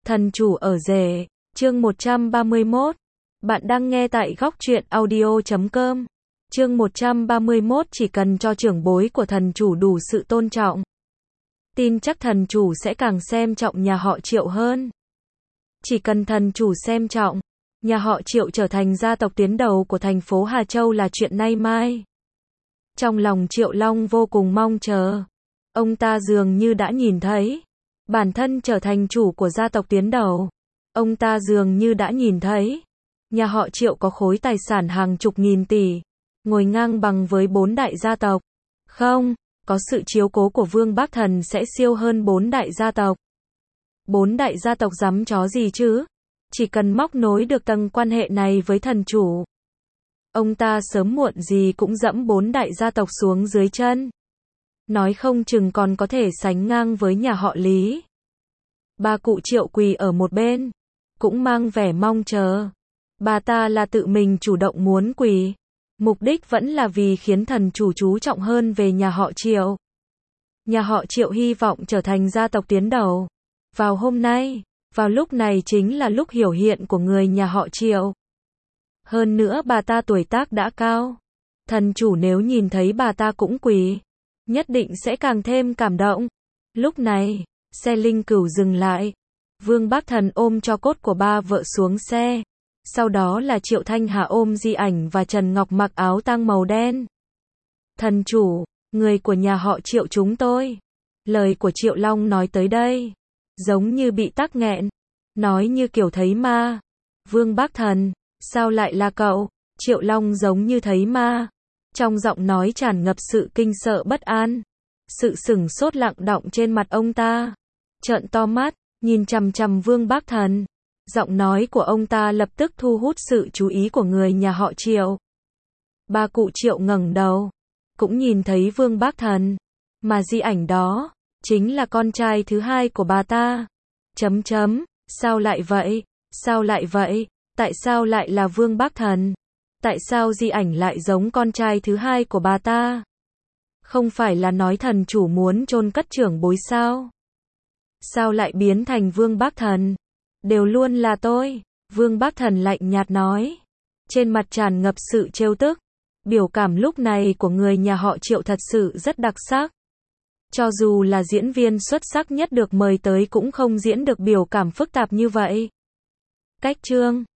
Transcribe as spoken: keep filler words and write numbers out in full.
Thần chủ ở rể, chương một trăm ba mươi mốt. Bạn đang nghe tại góc truyện audio chấm com. Chương một trăm ba mươi mốt, chỉ cần cho trưởng bối của thần chủ đủ sự tôn trọng, tin chắc thần chủ sẽ càng xem trọng nhà họ Triệu hơn. Chỉ cần thần chủ xem trọng, nhà họ Triệu trở thành gia tộc tiến đầu của thành phố Hà Châu là chuyện nay mai. Trong lòng Triệu Long vô cùng mong chờ. Ông ta dường như đã nhìn thấy bản thân trở thành chủ của gia tộc tiến đầu. Ông ta dường như đã nhìn thấy nhà họ Triệu có khối tài sản hàng chục nghìn tỷ, ngồi ngang bằng với bốn đại gia tộc. Không, có sự chiếu cố của Vương Bác Thần sẽ siêu hơn bốn đại gia tộc. Bốn đại gia tộc dám chó gì chứ? Chỉ cần móc nối được tầng quan hệ này với thần chủ, ông ta sớm muộn gì cũng dẫm bốn đại gia tộc xuống dưới chân. Nói không chừng còn có thể sánh ngang với nhà họ Lý. Ba cụ Triệu quỳ ở một bên, cũng mang vẻ mong chờ. Bà ta là tự mình chủ động muốn quỳ. Mục đích vẫn là vì khiến thần chủ chú trọng hơn về nhà họ Triệu. Nhà họ Triệu hy vọng trở thành gia tộc tiến đầu. Vào hôm nay, vào lúc này chính là lúc hiểu hiện của người nhà họ Triệu. Hơn nữa bà ta tuổi tác đã cao. Thần chủ nếu nhìn thấy bà ta cũng quỳ, nhất định sẽ càng thêm cảm động. Lúc này, xe linh cửu dừng lại. Vương Bác Thần ôm tro cốt của ba vợ xuống xe. Sau đó là Triệu Thanh Hà ôm Di Ảnh và Trần Ngọc mặc áo tang màu đen. Thần chủ, người của nhà họ Triệu chúng tôi. Lời của Triệu Long nói tới đây, giống như bị tắc nghẹn. Nói như kiểu thấy ma. Vương Bác Thần, sao lại là cậu? Triệu Long giống như thấy ma. Trong giọng nói tràn ngập sự kinh sợ bất an. Sự sửng sốt lặng đọng trên mặt ông ta. Trợn to mắt, nhìn chằm chằm Vương Bác Thần. Giọng nói của ông ta lập tức thu hút sự chú ý của người nhà họ Triệu. Ba cụ Triệu ngẩng đầu, cũng nhìn thấy Vương Bác Thần. Mà Di Ảnh đó, chính là con trai thứ hai của bà ta. Chấm chấm, sao lại vậy? Sao lại vậy? Tại sao lại là Vương Bác Thần? Tại sao Di Ảnh lại giống con trai thứ hai của bà ta? Không phải là nói thần chủ muốn chôn cất trưởng bối sao? Sao lại biến thành Vương Bác Thần? Đều luôn là tôi. Vương Bác Thần lạnh nhạt nói. Trên mặt tràn ngập sự trêu tức. Biểu cảm lúc này của người nhà họ Triệu thật sự rất đặc sắc. Cho dù là diễn viên xuất sắc nhất được mời tới cũng không diễn được biểu cảm phức tạp như vậy. Cách chương